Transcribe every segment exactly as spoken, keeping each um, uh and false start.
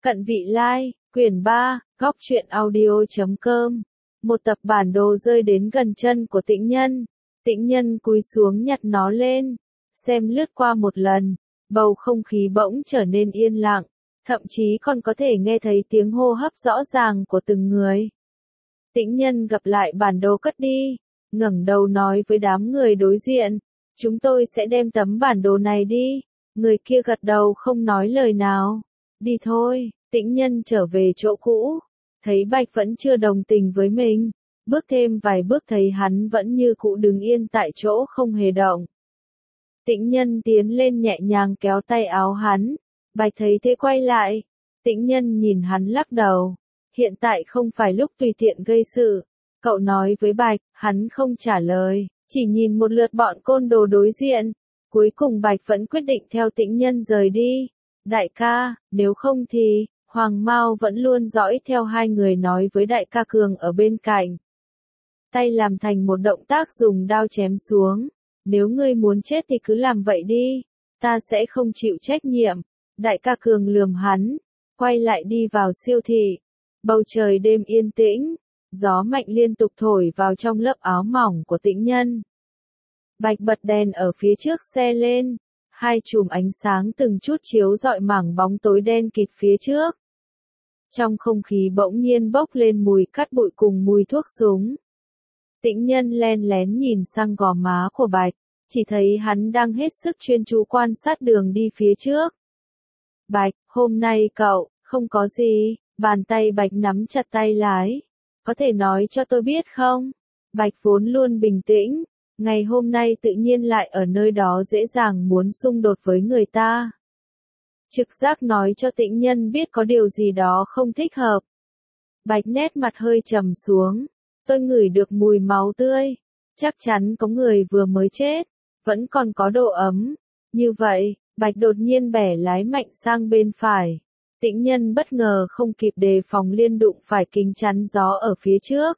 Cận Vị Lai, quyển ba, góc truyện audio chấm com. Một tập bản đồ rơi đến gần chân của Tĩnh Nhân. Tĩnh Nhân cúi xuống nhặt nó lên, xem lướt qua một lần, bầu không khí bỗng trở nên yên lặng, thậm chí còn có thể nghe thấy tiếng hô hấp rõ ràng của từng người. Tĩnh Nhân gập lại bản đồ cất đi, ngẩng đầu nói với đám người đối diện, chúng tôi sẽ đem tấm bản đồ này đi. Người kia gật đầu không nói lời nào. Đi thôi. Tĩnh Nhân trở về chỗ cũ, thấy Bạch vẫn chưa đồng tình với mình, bước thêm vài bước thấy hắn vẫn như cũ đứng yên tại chỗ không hề động. Tĩnh Nhân tiến lên nhẹ nhàng kéo tay áo hắn, Bạch thấy thế quay lại, Tĩnh Nhân nhìn hắn lắc đầu, hiện tại không phải lúc tùy tiện gây sự, cậu nói với Bạch, hắn không trả lời, chỉ nhìn một lượt bọn côn đồ đối diện, cuối cùng Bạch vẫn quyết định theo Tĩnh Nhân rời đi. Đại ca, nếu không thì, Hoàng Mao vẫn luôn dõi theo hai người nói với đại ca Cường ở bên cạnh. Tay làm thành một động tác dùng đao chém xuống, nếu ngươi muốn chết thì cứ làm vậy đi, ta sẽ không chịu trách nhiệm. Đại ca Cường lườm hắn, quay lại đi vào siêu thị. Bầu trời đêm yên tĩnh, gió mạnh liên tục thổi vào trong lớp áo mỏng của Tĩnh Nhân. Bạch bật đèn ở phía trước xe lên. Hai chùm ánh sáng từng chút chiếu rọi mảng bóng tối đen kịt phía trước. Trong không khí bỗng nhiên bốc lên mùi cát bụi cùng mùi thuốc súng. Tĩnh Nhân len lén nhìn sang gò má của Bạch, chỉ thấy hắn đang hết sức chuyên chú quan sát đường đi phía trước. Bạch, hôm nay cậu, không có gì, bàn tay Bạch nắm chặt tay lái. Có thể nói cho tôi biết không? Bạch vốn luôn bình tĩnh. Ngày hôm nay tự nhiên lại ở nơi đó dễ dàng muốn xung đột với người ta. Trực giác nói cho Tĩnh Nhân biết có điều gì đó không thích hợp. Bạch nét mặt hơi trầm xuống. Tôi ngửi được mùi máu tươi. Chắc chắn có người vừa mới chết. Vẫn còn có độ ấm. Như vậy, Bạch đột nhiên bẻ lái mạnh sang bên phải. Tĩnh Nhân bất ngờ không kịp đề phòng liên đụng phải kính chắn gió ở phía trước.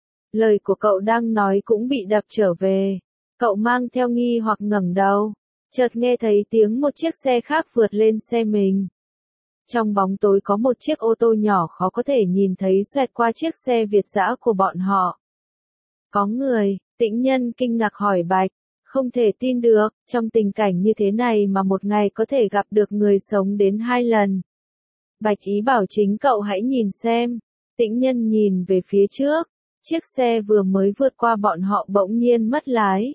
Lời của cậu đang nói cũng bị đập trở về. Cậu mang theo nghi hoặc ngẩng đầu. Chợt nghe thấy tiếng một chiếc xe khác vượt lên xe mình. Trong bóng tối có một chiếc ô tô nhỏ khó có thể nhìn thấy xoẹt qua chiếc xe Việt dã của bọn họ. Có người, Tĩnh Nhân kinh ngạc hỏi Bạch. Không thể tin được, trong tình cảnh như thế này mà một ngày có thể gặp được người sống đến hai lần. Bạch ý bảo chính cậu hãy nhìn xem. Tĩnh Nhân nhìn về phía trước. Chiếc xe vừa mới vượt qua bọn họ bỗng nhiên mất lái.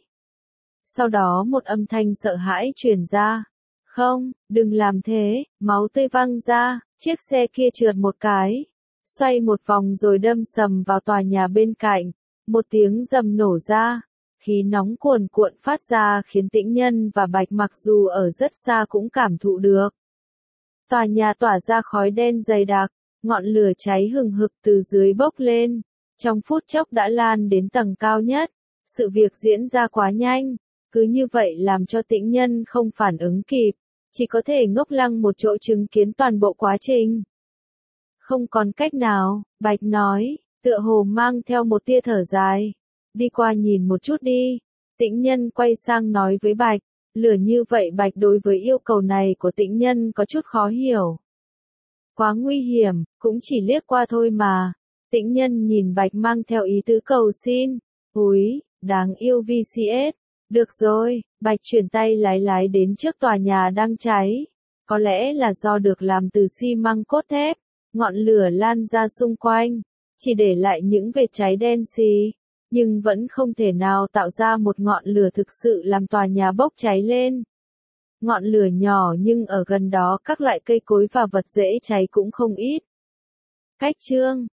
Sau đó một âm thanh sợ hãi truyền ra. Không, đừng làm thế, máu tươi văng ra, chiếc xe kia trượt một cái. Xoay một vòng rồi đâm sầm vào tòa nhà bên cạnh. Một tiếng rầm nổ ra. Khí nóng cuồn cuộn phát ra khiến Tĩnh Nhân và Bạch mặc dù ở rất xa cũng cảm thụ được. Tòa nhà tỏa ra khói đen dày đặc, ngọn lửa cháy hừng hực từ dưới bốc lên. Trong phút chốc đã lan đến tầng cao nhất, sự việc diễn ra quá nhanh, cứ như vậy làm cho Tĩnh Nhân không phản ứng kịp, chỉ có thể ngốc lăng một chỗ chứng kiến toàn bộ quá trình. Không còn cách nào, Bạch nói, tựa hồ mang theo một tia thở dài, đi qua nhìn một chút đi. Tĩnh Nhân quay sang nói với Bạch, lửa như vậy Bạch đối với yêu cầu này của Tĩnh Nhân có chút khó hiểu. Quá nguy hiểm, cũng chỉ liếc qua thôi mà. Tĩnh Nhân nhìn Bạch mang theo ý tứ cầu xin. Úi, đáng yêu vê xê ét. Được rồi, Bạch chuyển tay lái lái đến trước tòa nhà đang cháy. Có lẽ là do được làm từ xi măng cốt thép. Ngọn lửa lan ra xung quanh, chỉ để lại những vệt cháy đen xì. Nhưng vẫn không thể nào tạo ra một ngọn lửa thực sự làm tòa nhà bốc cháy lên. Ngọn lửa nhỏ nhưng ở gần đó các loại cây cối và vật dễ cháy cũng không ít. Cách chương